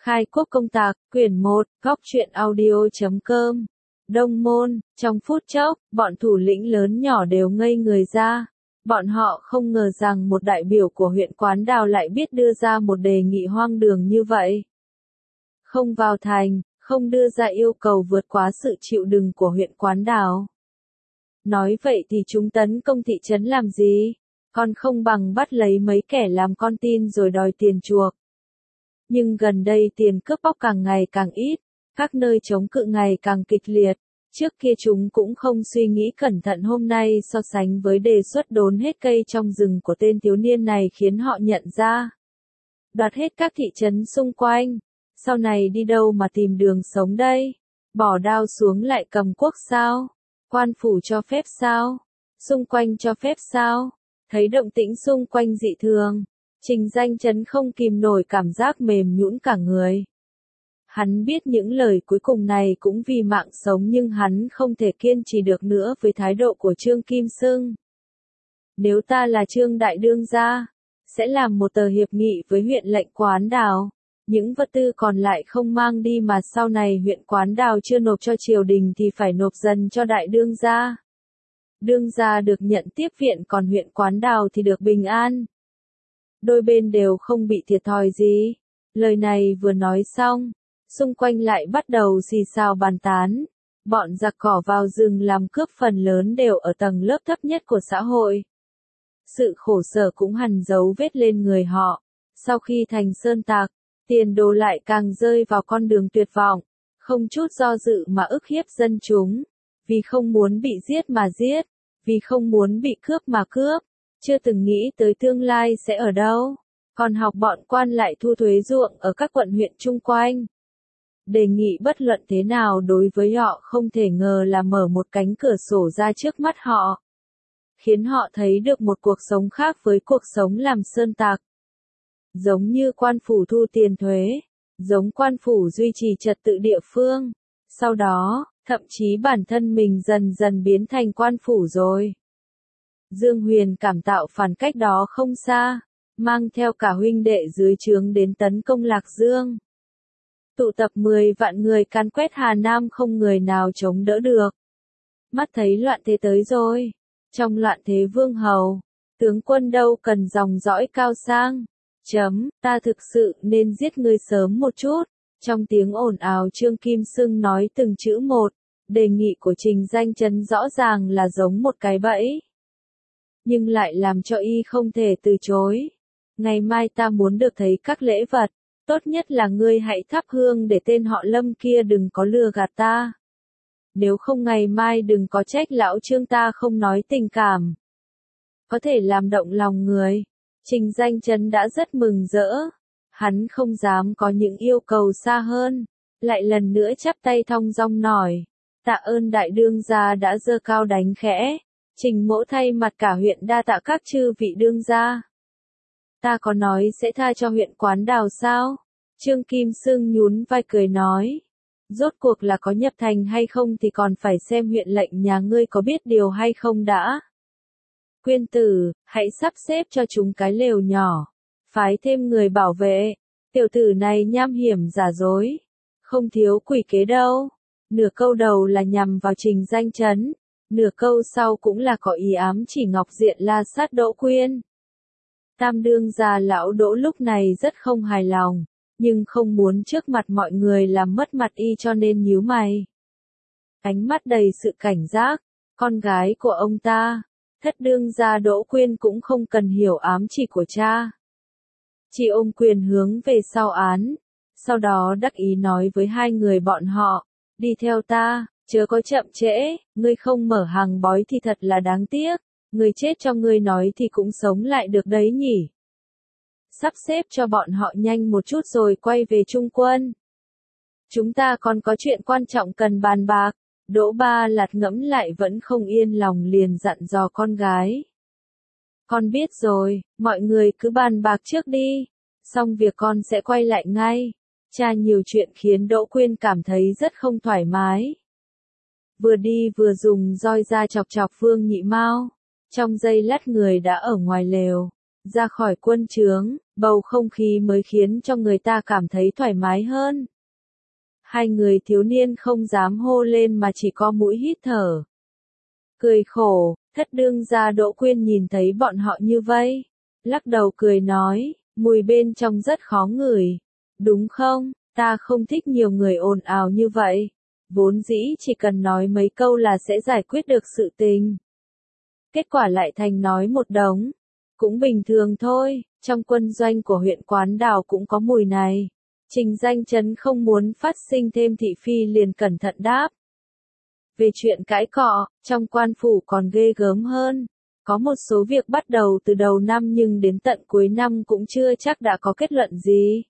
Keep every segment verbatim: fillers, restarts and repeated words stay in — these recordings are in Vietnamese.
Khai quốc công tạc, quyển một, góc truyện audio chấm com. Đông Môn, trong phút chốc, bọn thủ lĩnh lớn nhỏ đều ngây người ra. Bọn họ không ngờ rằng một đại biểu của huyện Quán Đào lại biết đưa ra một đề nghị hoang đường như vậy. Không vào thành, không đưa ra yêu cầu vượt quá sự chịu đựng của huyện Quán Đào. Nói vậy thì chúng tấn công thị trấn làm gì? Còn không bằng bắt lấy mấy kẻ làm con tin rồi đòi tiền chuộc. Nhưng gần đây tiền cướp bóc càng ngày càng ít, các nơi chống cự ngày càng kịch liệt. Trước kia chúng cũng không suy nghĩ cẩn thận, hôm nay so sánh với đề xuất đốn hết cây trong rừng của tên thiếu niên này khiến họ nhận ra. Đoạt hết các thị trấn xung quanh, sau này đi đâu mà tìm đường sống đây? Bỏ đao xuống lại cầm cuốc sao? Quan phủ cho phép sao? Xung quanh cho phép sao? Thấy động tĩnh xung quanh dị thường, Trình Danh Chấn không kìm nổi cảm giác mềm nhũn cả người. Hắn biết những lời cuối cùng này cũng vì mạng sống, nhưng hắn không thể kiên trì được nữa với thái độ của Trương Kim Xưng. Nếu ta là Trương Đại Đương gia, sẽ làm một tờ hiệp nghị với huyện lệnh Quán Đào. Những vật tư còn lại không mang đi mà sau này huyện Quán Đào chưa nộp cho triều đình thì phải nộp dần cho Đại Đương gia. Đương gia được nhận tiếp viện, còn huyện Quán Đào thì được bình an. Đôi bên đều không bị thiệt thòi gì. Lời này vừa nói xong, xung quanh lại bắt đầu xì xào bàn tán. Bọn giặc cỏ vào rừng làm cướp phần lớn đều ở tầng lớp thấp nhất của xã hội. Sự khổ sở cũng hằn dấu vết lên người họ. Sau khi thành sơn tạc, tiền đồ lại càng rơi vào con đường tuyệt vọng. Không chút do dự mà ức hiếp dân chúng. Vì không muốn bị giết mà giết. Vì không muốn bị cướp mà cướp. Chưa từng nghĩ tới tương lai sẽ ở đâu. Còn học bọn quan lại thu thuế ruộng ở các quận huyện chung quanh. Đề nghị bất luận thế nào đối với họ không thể ngờ là mở một cánh cửa sổ ra trước mắt họ. Khiến họ thấy được một cuộc sống khác với cuộc sống làm sơn tạc. Giống như quan phủ thu tiền thuế. Giống quan phủ duy trì trật tự địa phương. Sau đó, thậm chí bản thân mình dần dần biến thành quan phủ rồi. Dương Huyền cảm tạo phản cách đó không xa, mang theo cả huynh đệ dưới trướng đến tấn công Lạc Dương. Tụ tập mười vạn người càn quét Hà Nam, không người nào chống đỡ được. Mắt thấy loạn thế tới rồi. Trong loạn thế vương hầu, tướng quân đâu cần dòng dõi cao sang. Chấm, ta thực sự nên giết ngươi sớm một chút. Trong tiếng ồn ào Trương Kim Xưng nói từng chữ một. Đề nghị của Trình Danh Chấn rõ ràng là giống một cái bẫy. Nhưng lại làm cho y không thể từ chối. Ngày mai ta muốn được thấy các lễ vật. Tốt nhất là ngươi hãy thắp hương để tên họ Lâm kia đừng có lừa gạt ta. Nếu không ngày mai đừng có trách lão Trương ta không nói tình cảm. Có thể làm động lòng người. Trình Danh Chấn đã rất mừng rỡ. Hắn không dám có những yêu cầu xa hơn. Lại lần nữa chắp tay thong dong nói. Tạ ơn Đại Đương gia đã giơ cao đánh khẽ. Trình Mỗ thay mặt cả huyện đa tạ các chư vị đương gia. Ta có nói sẽ tha cho huyện Quán Đào sao? Trương Kim Xưng nhún vai cười nói. Rốt cuộc là có nhập thành hay không thì còn phải xem huyện lệnh nhà ngươi có biết điều hay không đã. Quyên tử, hãy sắp xếp cho chúng cái lều nhỏ. Phái thêm người bảo vệ. Tiểu tử này nham hiểm giả dối. Không thiếu quỷ kế đâu. Nửa câu đầu là nhằm vào Trình Danh Chấn. Nửa câu sau cũng là có ý ám chỉ Ngọc Diện la sát Đỗ Quyên. Tam đương gia lão Đỗ lúc này rất không hài lòng, nhưng không muốn trước mặt mọi người làm mất mặt y cho nên nhíu mày. Ánh mắt đầy sự cảnh giác, con gái của ông ta, thất đương gia Đỗ Quyên cũng không cần hiểu ám chỉ của cha. Chỉ ôm quyền hướng về sau án, sau đó đắc ý nói với hai người bọn họ, đi theo ta. Chớ có chậm trễ, ngươi không mở hàng bói thì thật là đáng tiếc, người chết cho ngươi nói thì cũng sống lại được đấy nhỉ. Sắp xếp cho bọn họ nhanh một chút rồi quay về trung quân. Chúng ta còn có chuyện quan trọng cần bàn bạc. Đỗ Ba Lạt ngẫm lại vẫn không yên lòng liền dặn dò con gái. Con biết rồi, mọi người cứ bàn bạc trước đi, xong việc con sẽ quay lại ngay. Cha nhiều chuyện khiến Đỗ Quyên cảm thấy rất không thoải mái. Vừa đi vừa dùng roi ra chọc chọc Vương Nhị Mao. Trong giây lát người đã ở ngoài lều. Ra khỏi quân trướng, bầu không khí mới khiến cho người ta cảm thấy thoải mái hơn. Hai người thiếu niên không dám hô lên mà chỉ có mũi hít thở. Cười khổ, thất đương gia Đỗ Quyên nhìn thấy bọn họ như vây, lắc đầu cười nói, mùi bên trong rất khó ngửi. Đúng không, ta không thích nhiều người ồn ào như vậy. Vốn dĩ chỉ cần nói mấy câu là sẽ giải quyết được sự tình. Kết quả lại thành nói một đống. Cũng bình thường thôi, trong quân doanh của huyện Quán Đào cũng có mùi này. Trình Danh Chấn không muốn phát sinh thêm thị phi liền cẩn thận đáp. Về chuyện cãi cọ, trong quan phủ còn ghê gớm hơn. Có một số việc bắt đầu từ đầu năm nhưng đến tận cuối năm cũng chưa chắc đã có kết luận gì.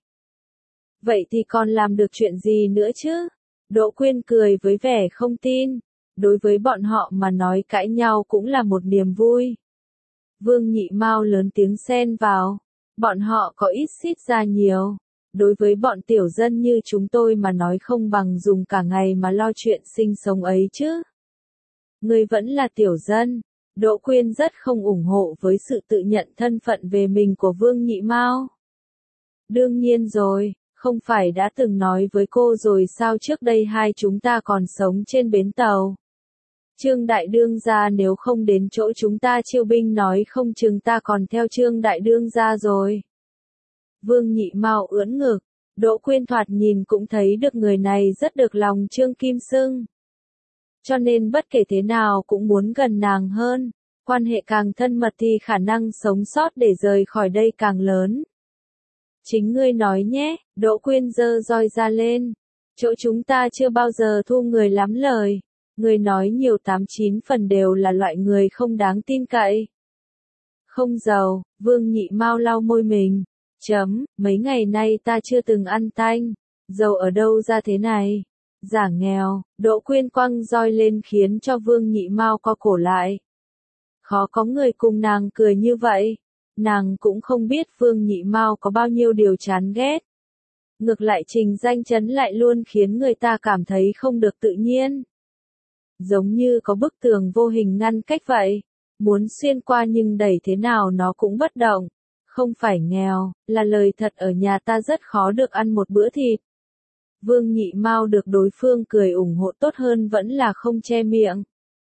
Vậy thì còn làm được chuyện gì nữa chứ? Đỗ Quyên cười với vẻ không tin. Đối với bọn họ mà nói cãi nhau cũng là một niềm vui. Vương Nhị Mao lớn tiếng xen vào. Bọn họ có ít xít ra nhiều. Đối với bọn tiểu dân như chúng tôi mà nói không bằng dùng cả ngày mà lo chuyện sinh sống ấy chứ. Ngươi vẫn là tiểu dân. Đỗ Quyên rất không ủng hộ với sự tự nhận thân phận về mình của Vương Nhị Mao. Đương nhiên rồi, không phải đã từng nói với cô rồi sao trước đây hai chúng ta còn sống trên bến tàu. Trương Đại Đương gia nếu không đến chỗ chúng ta chiêu binh nói không chừng ta còn theo Trương Đại Đương gia rồi. Vương Nhị Mao ưỡn ngực, Đỗ Quyên thoạt nhìn cũng thấy được người này rất được lòng Trương Kim Xưng. Cho nên bất kể thế nào cũng muốn gần nàng hơn, quan hệ càng thân mật thì khả năng sống sót để rời khỏi đây càng lớn. Chính ngươi nói nhé, Đỗ Quyên giơ roi ra lên. Chỗ chúng ta chưa bao giờ thu người lắm lời. Người nói nhiều tám chín phần đều là loại người không đáng tin cậy. Không giàu, Vương Nhị Mao lau môi mình. Chấm, mấy ngày nay ta chưa từng ăn tanh. Giàu ở đâu ra thế này? Giả nghèo, Đỗ Quyên quăng roi lên khiến cho Vương Nhị Mao co cổ lại. Khó có người cùng nàng cười như vậy. Nàng cũng không biết Vương Nhị Mao có bao nhiêu điều chán ghét. Ngược lại Trình Danh Chấn lại luôn khiến người ta cảm thấy không được tự nhiên. Giống như có bức tường vô hình ngăn cách vậy. Muốn xuyên qua nhưng đẩy thế nào nó cũng bất động. Không phải nghèo, là lời thật ở nhà ta rất khó được ăn một bữa thịt. Vương Nhị Mao được đối phương cười ủng hộ tốt hơn vẫn là không che miệng.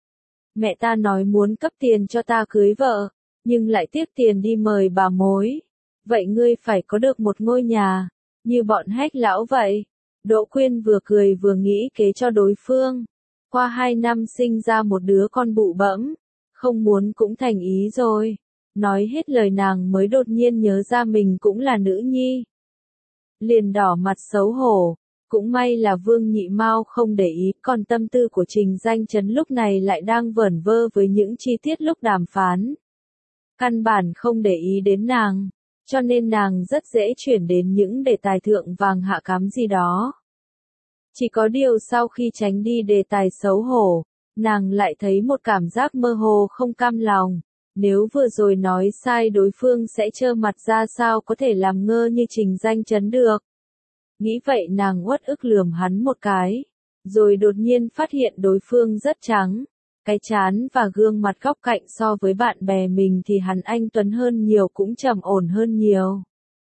Mẹ ta nói muốn cấp tiền cho ta cưới vợ, nhưng lại tiếc tiền đi mời bà mối. Vậy ngươi phải có được một ngôi nhà, như bọn Hách lão vậy. Đỗ Quyên vừa cười vừa nghĩ kế cho đối phương. Qua hai năm sinh ra một đứa con bụ bẫm, không muốn cũng thành ý rồi. Nói hết lời nàng mới đột nhiên nhớ ra mình cũng là nữ nhi. Liền đỏ mặt xấu hổ. Cũng may là Vương Nhị Mao không để ý, còn tâm tư của Trình Danh Chấn lúc này lại đang vẩn vơ với những chi tiết lúc đàm phán. Căn bản không để ý đến nàng, cho nên nàng rất dễ chuyển đến những đề tài thượng vàng hạ cám gì đó. Chỉ có điều sau khi tránh đi đề tài xấu hổ, nàng lại thấy một cảm giác mơ hồ không cam lòng. Nếu vừa rồi nói sai đối phương sẽ trơ mặt ra sao có thể làm ngơ như Trình Danh Chấn được. Nghĩ vậy nàng uất ức lườm hắn một cái, rồi đột nhiên phát hiện đối phương rất trắng. Cái trán và gương mặt góc cạnh so với bạn bè mình thì hắn anh tuấn hơn nhiều cũng trầm ổn hơn nhiều.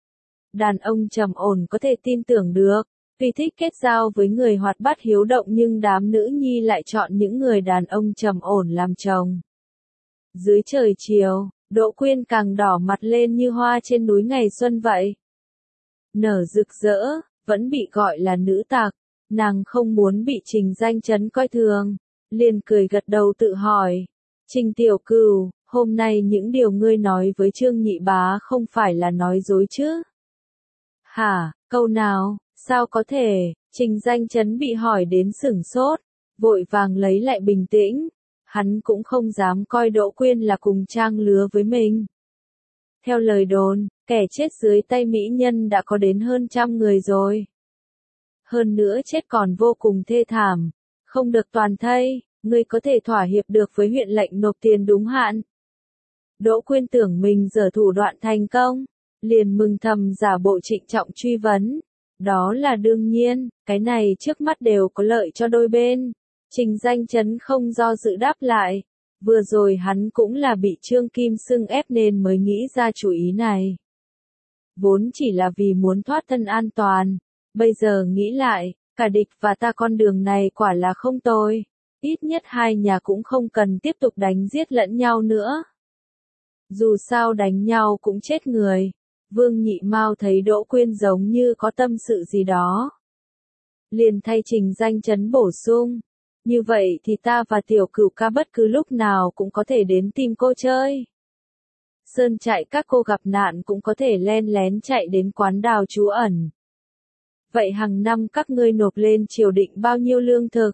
Đàn ông trầm ổn có thể tin tưởng được, vì thích kết giao với người hoạt bát hiếu động nhưng đám nữ nhi lại chọn những người đàn ông trầm ổn làm chồng. Dưới trời chiều, Đỗ Quyên càng đỏ mặt lên như hoa trên núi ngày xuân vậy. Nở rực rỡ, vẫn bị gọi là nữ tặc, nàng không muốn bị Trình Danh Chấn coi thường, liền cười gật đầu tự hỏi. Trình tiểu cửu, hôm nay những điều ngươi nói với Trương Nhị Bá không phải là nói dối chứ? Hả, câu nào, sao có thể? Trình Danh Chấn bị hỏi đến sửng sốt, vội vàng lấy lại bình tĩnh. Hắn cũng không dám coi Đỗ Quyên là cùng trang lứa với mình. Theo lời đồn, kẻ chết dưới tay mỹ nhân đã có đến hơn trăm người rồi. Hơn nữa chết còn vô cùng thê thảm, không được toàn thây, ngươi có thể thỏa hiệp được với huyện lệnh nộp tiền đúng hạn. Đỗ Quyên tưởng mình giở thủ đoạn thành công, liền mừng thầm giả bộ trịnh trọng truy vấn. Đó là đương nhiên, cái này trước mắt đều có lợi cho đôi bên. Trình Danh Chấn không do dự đáp lại. Vừa rồi hắn cũng là bị Trương Kim Sưng ép nên mới nghĩ ra chủ ý này. Vốn chỉ là vì muốn thoát thân an toàn, bây giờ nghĩ lại, cả địch và ta con đường này quả là không tồi. Ít nhất hai nhà cũng không cần tiếp tục đánh giết lẫn nhau nữa. Dù sao đánh nhau cũng chết người. Vương Nhị Mao thấy Đỗ Quyên giống như có tâm sự gì đó. Liền thay Trình Danh Chấn bổ sung. Như vậy thì ta và Tiểu Cửu ca bất cứ lúc nào cũng có thể đến tìm cô chơi. Sơn trại các cô gặp nạn cũng có thể len lén chạy đến quán đào trú ẩn. Vậy hàng năm các ngươi nộp lên triều định bao nhiêu lương thực?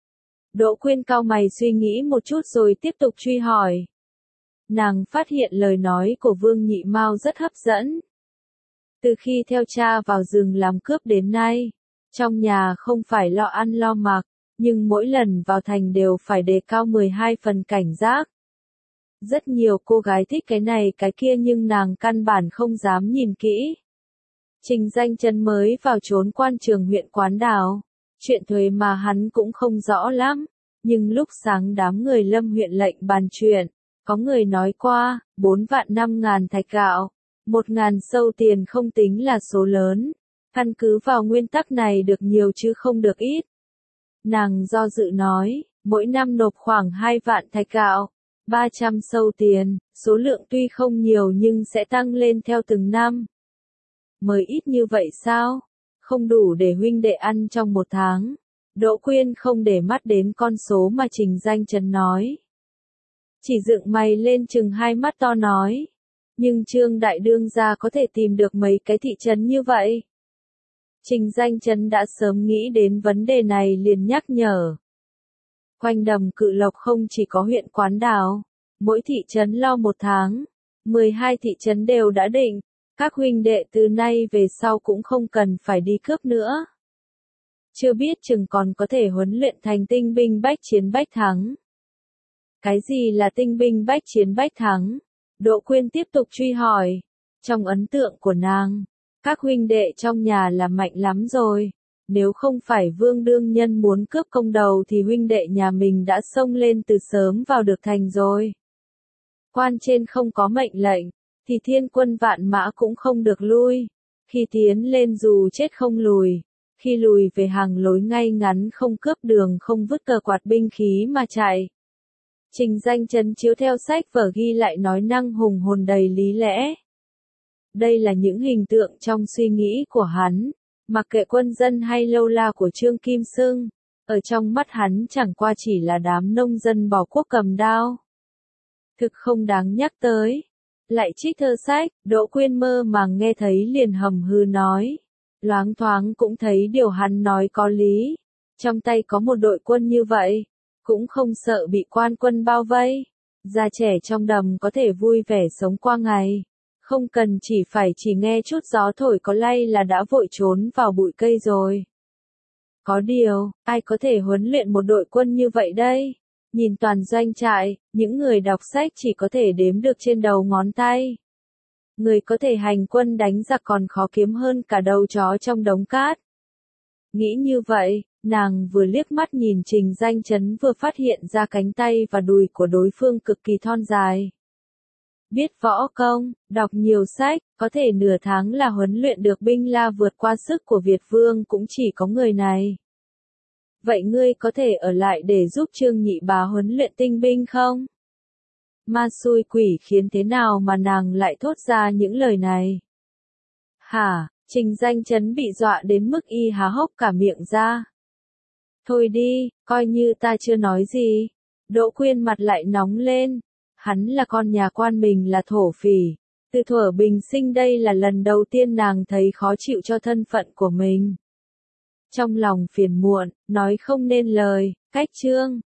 Đỗ Quyên cau mày suy nghĩ một chút rồi tiếp tục truy hỏi. Nàng phát hiện lời nói của Vương Nhị Mao rất hấp dẫn. Từ khi theo cha vào rừng làm cướp đến nay, trong nhà không phải lo ăn lo mặc, nhưng mỗi lần vào thành đều phải đề cao mười hai phần cảnh giác. Rất nhiều cô gái thích cái này cái kia nhưng nàng căn bản không dám nhìn kỹ. Trình Danh Chấn mới vào trốn quan trường huyện Quán Đào. Chuyện thuế mà hắn cũng không rõ lắm, nhưng lúc sáng đám người Lâm huyện lệnh bàn chuyện, có người nói qua, bốn vạn năm ngàn thạch gạo, một ngàn sâu tiền không tính là số lớn, căn cứ vào nguyên tắc này được nhiều chứ không được ít. Nàng do dự nói, mỗi năm nộp khoảng hai vạn thạch gạo, ba trăm sâu tiền, số lượng tuy không nhiều nhưng sẽ tăng lên theo từng năm. Mới ít như vậy sao? Không đủ để huynh đệ ăn trong một tháng. Đỗ Quyên không để mắt đến con số mà Trình Danh Chấn nói. Chỉ dựng mày lên chừng hai mắt to nói. Nhưng Trương Đại Đương gia có thể tìm được mấy cái thị trấn như vậy. Trình Danh Chấn đã sớm nghĩ đến vấn đề này liền nhắc nhở. Quanh đầm Cự Lộc không chỉ có huyện Quán Đào, mỗi thị trấn lo một tháng, mười hai thị trấn đều đã định. Các huynh đệ từ nay về sau cũng không cần phải đi cướp nữa. Chưa biết chừng còn có thể huấn luyện thành tinh binh bách chiến bách thắng. Cái gì là tinh binh bách chiến bách thắng? Đỗ Quyên tiếp tục truy hỏi. Trong ấn tượng của nàng, các huynh đệ trong nhà là mạnh lắm rồi. Nếu không phải Vương Đương Nhân muốn cướp công đầu thì huynh đệ nhà mình đã xông lên từ sớm vào được thành rồi. Quan trên không có mệnh lệnh, thì thiên quân vạn mã cũng không được lui. Khi tiến lên dù chết không lùi, khi lùi về hàng lối ngay ngắn không cướp đường không vứt cờ quạt binh khí mà chạy. Trình Danh Chấn chiếu theo sách vở ghi lại nói năng hùng hồn đầy lý lẽ. Đây là những hình tượng trong suy nghĩ của hắn, mặc kệ quân dân hay lâu la của Trương Kim Sưng, ở trong mắt hắn chẳng qua chỉ là đám nông dân bỏ quốc cầm đao. Thực không đáng nhắc tới. Lại trích thơ sách, Đỗ Quyên mơ màng nghe thấy liền hầm hư nói. Loáng thoáng cũng thấy điều hắn nói có lý. Trong tay có một đội quân như vậy, cũng không sợ bị quan quân bao vây. Già trẻ trong đầm có thể vui vẻ sống qua ngày. Không cần chỉ phải chỉ nghe chút gió thổi có lay là đã vội trốn vào bụi cây rồi. Có điều, ai có thể huấn luyện một đội quân như vậy đây? Nhìn toàn doanh trại, những người đọc sách chỉ có thể đếm được trên đầu ngón tay. Người có thể hành quân đánh giặc còn khó kiếm hơn cả đầu chó trong đống cát. Nghĩ như vậy, nàng vừa liếc mắt nhìn Trình Danh Chấn vừa phát hiện ra cánh tay và đùi của đối phương cực kỳ thon dài. Biết võ công, đọc nhiều sách, có thể nửa tháng là huấn luyện được binh la vượt qua sức của Việt Vương cũng chỉ có người này. Vậy ngươi có thể ở lại để giúp Trương Nhị Bá huấn luyện tinh binh không? Ma xui quỷ khiến thế nào mà nàng lại thốt ra những lời này? Hả, Trình Danh Chấn bị dọa đến mức y há hốc cả miệng ra. Thôi đi, coi như ta chưa nói gì. Đỗ Quyên mặt lại nóng lên. Hắn là con nhà quan mình là thổ phỉ. Từ thuở bình sinh đây là lần đầu tiên nàng thấy khó chịu cho thân phận của mình. Trong lòng phiền muộn, nói không nên lời, cách Trương